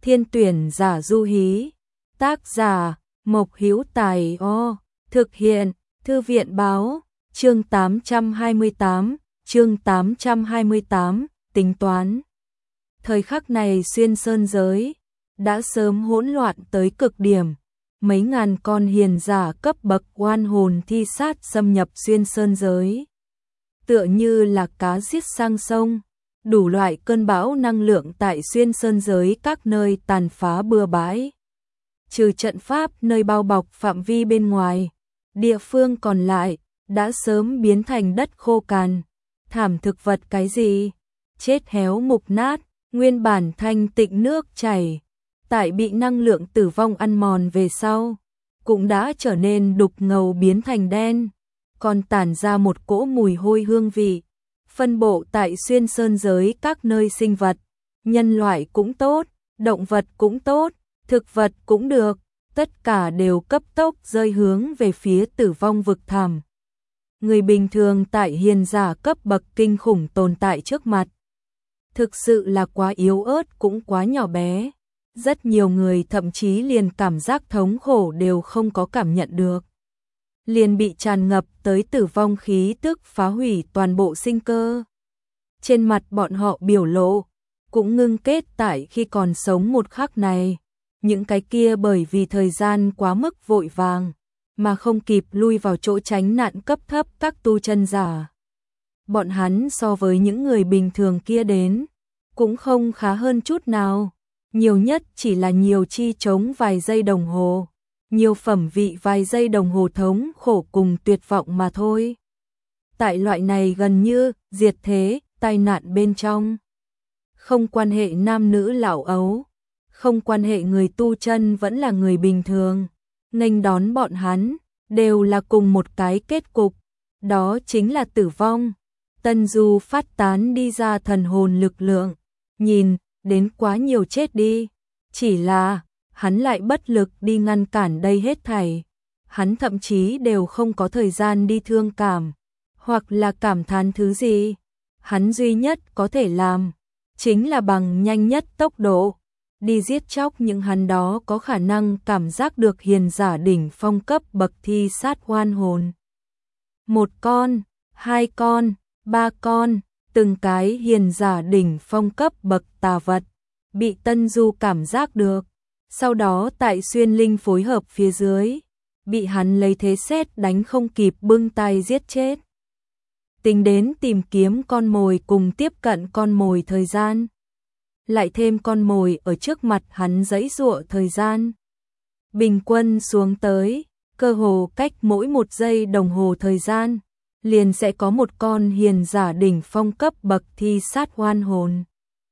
Thiên tuyển giả du hí. Tác giả Mộc Hữu Tài. Thực hiện Thư viện báo. Chương 828, tính toán. Thời khắc này xuyên sơn giới đã sớm hỗn loạn tới cực điểm. Mấy ngàn con hiền giả cấp bậc oan hồn thi sát xâm nhập xuyên sơn giới. Tựa như là cá giết sang sông, đủ loại cơn bão năng lượng tại xuyên sơn giới các nơi tàn phá bừa bãi. Trừ trận pháp nơi bao bọc phạm vi bên ngoài, địa phương còn lại đã sớm biến thành đất khô cằn, thảm thực vật cái gì, chết héo mục nát, nguyên bản thanh tịnh nước chảy, tại bị năng lượng tử vong ăn mòn về sau, cũng đã trở nên đục ngầu biến thành đen, còn tản ra một cỗ mùi hôi hương vị. Phân bộ tại xuyên sơn giới các nơi sinh vật, nhân loại cũng tốt, động vật cũng tốt, thực vật cũng được, tất cả đều cấp tốc rơi hướng về phía tử vong vực thẳm. Người bình thường tại hiền giả cấp bậc kinh khủng tồn tại trước mặt, thực sự là quá yếu ớt cũng quá nhỏ bé. Rất nhiều người thậm chí liền cảm giác thống khổ đều không có cảm nhận được. Liền bị tràn ngập tới tử vong khí tức phá hủy toàn bộ sinh cơ. Trên mặt bọn họ biểu lộ cũng ngưng kết tại khi còn sống một khắc này. Những cái kia bởi vì thời gian quá mức vội vàng mà không kịp lui vào chỗ tránh nạn cấp thấp các tu chân giả. Bọn hắn so với những người bình thường kia đến cũng không khá hơn chút nào. Nhiều nhất chỉ là nhiều chi trống vài giây đồng hồ, nhiều phẩm vị vài giây đồng hồ thống khổ cùng tuyệt vọng mà thôi. Tại loại này gần như diệt thế, tai nạn bên trong, không quan hệ nam nữ lão ấu, không quan hệ người tu chân vẫn là người bình thường, nghênh đón bọn hắn đều là cùng một cái kết cục, đó chính là tử vong. Tân Du phát tán đi ra thần hồn lực lượng, nhìn đến quá nhiều chết đi, chỉ là hắn lại bất lực đi ngăn cản đây hết thảy. Hắn thậm chí đều không có thời gian đi thương cảm hoặc là cảm thán thứ gì. Hắn duy nhất có thể làm chính là bằng nhanh nhất tốc độ đi giết chóc những hắn đó có khả năng cảm giác được hiền giả đỉnh phong cấp bậc thi sát oan hồn. Một con, hai con, ba con, từng cái hiền giả đỉnh phong cấp bậc tà vật bị Tân Du cảm giác được, sau đó tại xuyên linh phối hợp phía dưới, bị hắn lấy thế sét đánh không kịp bưng tay giết chết. Tính đến tìm kiếm con mồi cùng tiếp cận con mồi thời gian, lại thêm con mồi ở trước mặt hắn giãy giụa thời gian. Bình quân xuống tới, cơ hồ cách mỗi 1 giây đồng hồ thời gian, liền sẽ có một con hiền giả đỉnh phong cấp bậc thi sát oan hồn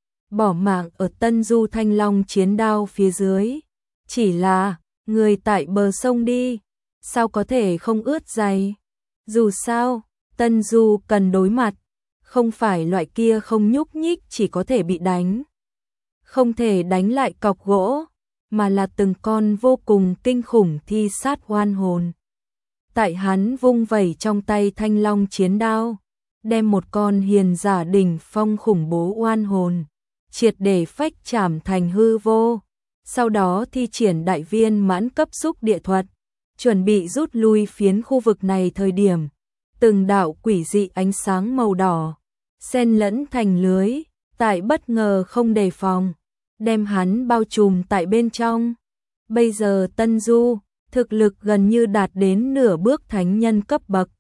bỏ mạng ở Tân Du Thanh Long chiến đao phía dưới. Chỉ là người tại bờ sông đi, sao có thể không ướt giày? Dù sao, Tân Du cần đối mặt, không phải loại kia không nhúc nhích chỉ có thể bị đánh, không thể đánh lại cọc gỗ, mà là từng con vô cùng kinh khủng thi sát oan hồn. Tại hắn vung vẩy trong tay Thanh Long chiến đao, đem một con hiền giả đỉnh phong khủng bố oan hồn triệt để phách chảm thành hư vô, sau đó thi triển đại viên mãn cấp xúc địa thuật, chuẩn bị rút lui phiến khu vực này thời điểm, từng đạo quỷ dị ánh sáng màu đỏ xen lẫn thành lưới, tại bất ngờ không đề phòng, đem hắn bao trùm tại bên trong. Bây giờ Tân Du thực lực gần như đạt đến nửa bước thánh nhân cấp bậc,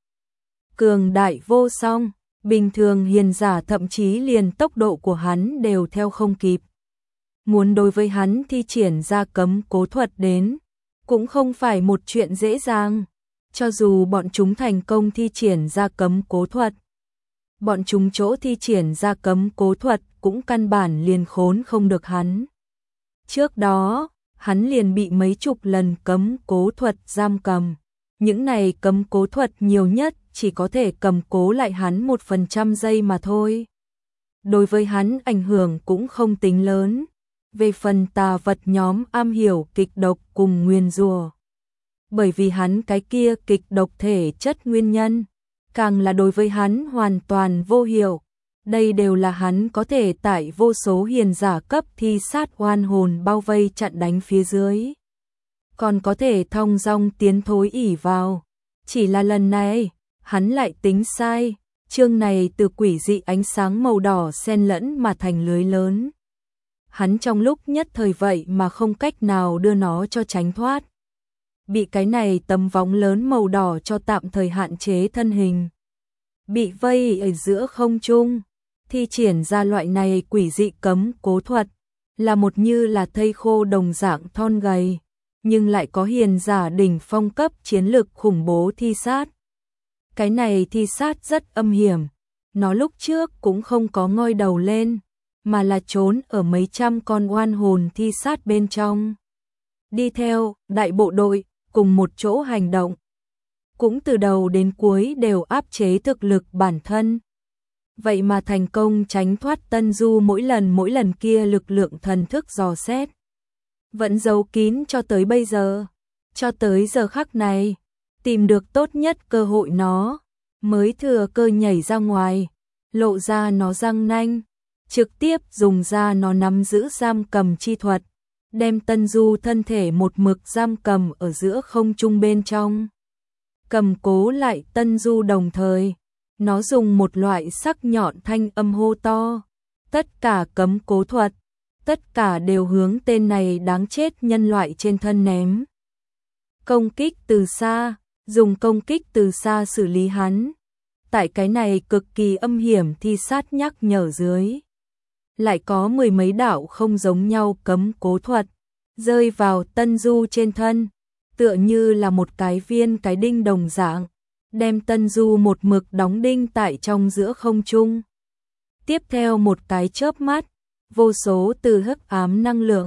cường đại vô song. Bình thường hiền giả thậm chí liền tốc độ của hắn đều theo không kịp. Muốn đối với hắn thi triển ra cấm cố thuật đến, cũng không phải một chuyện dễ dàng. Cho dù bọn chúng thành công thi triển ra cấm cố thuật, bọn chúng chỗ thi triển ra cấm cố thuật cũng căn bản liền khốn không được hắn. Trước đó, hắn liền bị mấy chục lần cấm cố thuật giam cầm. Những này cấm cố thuật nhiều nhất chỉ có thể cầm cố lại hắn 1% giây mà thôi. Đối với hắn ảnh hưởng cũng không tính lớn. Về phần tà vật nhóm am hiểu kịch độc cùng nguyền rủa, bởi vì hắn cái kia kịch độc thể chất nguyên nhân, càng là đối với hắn hoàn toàn vô hiệu. đây đều là hắn có thể tại vô số hiền giả cấp thi sát oan hồn bao vây chặn đánh phía dưới. Còn có thể thong dong tiến thối ỉ vào. Chỉ là lần này, hắn lại tính sai, chương này từ quỷ dị ánh sáng màu đỏ xen lẫn mà thành lưới lớn. Hắn trong lúc nhất thời vậy mà không cách nào đưa nó cho tránh thoát. Bị cái này tấm vóng lớn màu đỏ cho tạm thời hạn chế thân hình. Bị vây ở giữa không trung, thi triển ra loại này quỷ dị cấm cố thuật, là một như là thây khô đồng dạng thon gầy, nhưng lại có hiền giả đỉnh phong cấp chiến lực khủng bố thi sát. Cái này thi sát rất âm hiểm, nó lúc trước cũng không có ngoi đầu lên, mà là trốn ở mấy trăm con oan hồn thi sát bên trong. Đi theo đại bộ đội, cùng một chỗ hành động. Cũng từ đầu đến cuối đều áp chế thực lực bản thân. Vậy mà thành công tránh thoát Tân Du mỗi lần kia lực lượng thần thức dò xét. Vẫn giấu kín cho tới bây giờ. Cho tới giờ khắc này, tìm được tốt nhất cơ hội nó, mới thừa cơ nhảy ra ngoài, lộ ra nó răng nanh, trực tiếp dùng ra nó nắm giữ giam cầm chi thuật, đem Tân Du thân thể một mực giam cầm ở giữa không trung bên trong. Cầm cố lại Tân Du đồng thời, nó dùng một loại sắc nhọn thanh âm hô to, tất cả cấm cố thuật, tất cả đều hướng tên này đáng chết nhân loại trên thân ném. Công kích từ xa, dùng công kích từ xa xử lý hắn. Tại cái này cực kỳ âm hiểm thi sát nhắc nhở dưới. Lại có mười mấy đạo không giống nhau cấm cố thuật, rơi vào Tân Du trên thân, tựa như là một cái viên cái đinh đồng dạng, đem Tân Du một mực đóng đinh tại trong giữa không trung. Tiếp theo một cái chớp mắt, vô số từ hắc ám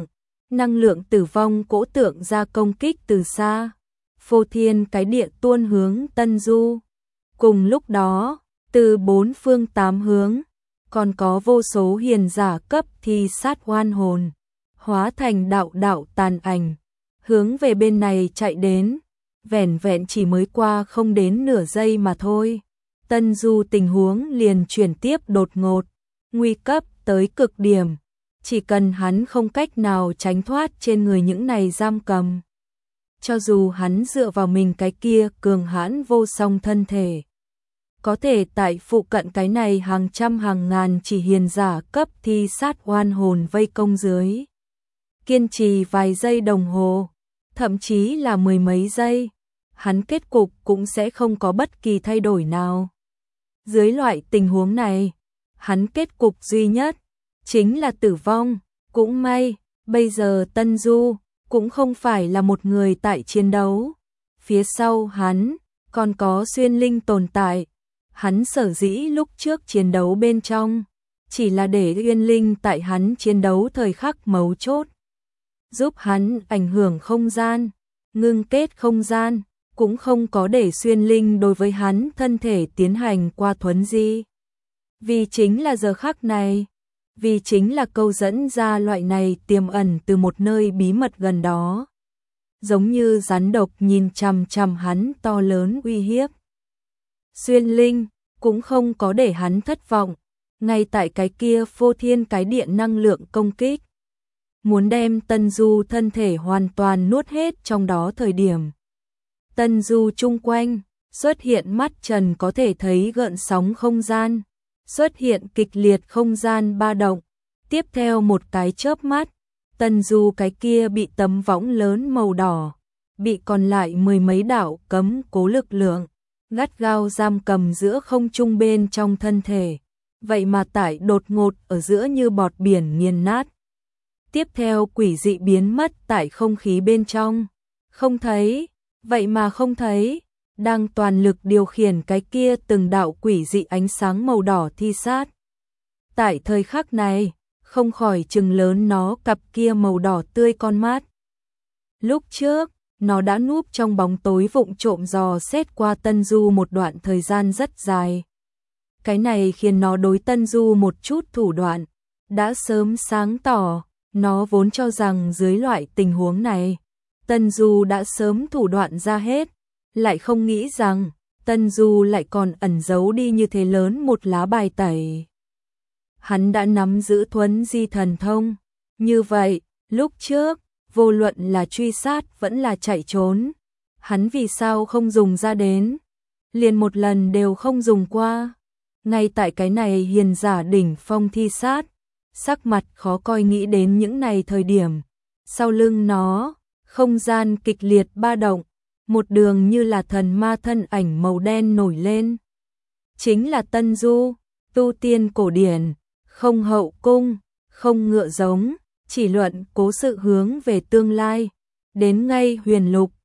năng lượng tử vong cỗ tượng ra công kích từ xa, phô thiên cái địa tuôn hướng Tân Du. Cùng lúc đó, từ bốn phương tám hướng, còn có vô số hiền giả cấp thi sát oan hồn, hóa thành đạo tàn ảnh, hướng về bên này chạy đến, vẻn vẹn chỉ mới qua không đến nửa giây mà thôi. Tân Du tình huống liền chuyển tiếp đột ngột, nguy cấp tới cực điểm, chỉ cần hắn không cách nào tránh thoát trên người những này giam cầm. Cho dù hắn dựa vào mình cái kia cường hãn vô song thân thể, có thể tại phụ cận cái này hàng trăm hàng ngàn chỉ hiền giả cấp thi sát oan hồn vây công dưới. Kiên trì vài giây đồng hồ, thậm chí là mười mấy giây, hắn kết cục cũng sẽ không có bất kỳ thay đổi nào. Dưới loại tình huống này, hắn kết cục duy nhất chính là tử vong. Cũng may, bây giờ Tân Du cũng không phải là một người tại chiến đấu. Phía sau hắn còn có Xuyên Linh tồn tại. Hắn sở dĩ lúc trước chiến đấu bên trong, chỉ là để Uyên Linh tại hắn chiến đấu thời khắc mấu chốt, giúp hắn ảnh hưởng không gian, ngưng kết không gian, cũng không có để Xuyên Linh đối với hắn thân thể tiến hành qua thuấn di. Vì chính là giờ khắc này, vì chính là câu dẫn ra loại này tiềm ẩn từ một nơi bí mật gần đó. Giống như rắn độc nhìn chằm chằm hắn to lớn uy hiếp. Xuyên Linh cũng không có để hắn thất vọng, ngay tại cái kia phô thiên cái địa năng lượng công kích, muốn đem Tân Du thân thể hoàn toàn nuốt hết trong đó thời điểm. Tân Du chung quanh xuất hiện mắt trần có thể thấy gợn sóng không gian, xuất hiện kịch liệt không gian ba động. Tiếp theo một cái chớp mắt, Tân Du cái kia bị tấm võng lớn màu đỏ, bị còn lại mười mấy đạo cấm cố lực lượng gắt gao giam cầm giữa không trung bên trong thân thể, vậy mà tại đột ngột ở giữa như bọt biển nghiền nát. Tiếp theo quỷ dị biến mất tại không khí bên trong, không thấy, vậy mà không thấy, đang toàn lực điều khiển cái kia từng đạo quỷ dị ánh sáng màu đỏ thi sát. Tại thời khắc này, không khỏi trừng lớn nó cặp kia màu đỏ tươi con mắt. Lúc trước, nó đã núp trong bóng tối vụng trộm dò xét qua Tân Du một đoạn thời gian rất dài. Cái này khiến nó đối Tân Du một chút thủ đoạn đã sớm sáng tỏ, nó vốn cho rằng dưới loại tình huống này, Tân Du đã sớm thủ đoạn ra hết, lại không nghĩ rằng Tân Du lại còn ẩn giấu đi như thế lớn một lá bài tẩy. hắn đã nắm giữ thuấn di thần thông. Như vậy, lúc trước, vô luận là truy sát vẫn là chạy trốn, hắn vì sao không dùng ra đến, liền một lần đều không dùng qua. Ngay tại cái này hiền giả đỉnh phong thi sát, sắc mặt khó coi nghĩ đến những này thời điểm, sau lưng nó, không gian kịch liệt ba động, một đường như là thần ma thân ảnh màu đen nổi lên. Chính là Tân Du, tu tiên cổ điển, không hậu cung, không ngựa giống, chỉ luận cố sự hướng về tương lai, đến ngay huyền lục,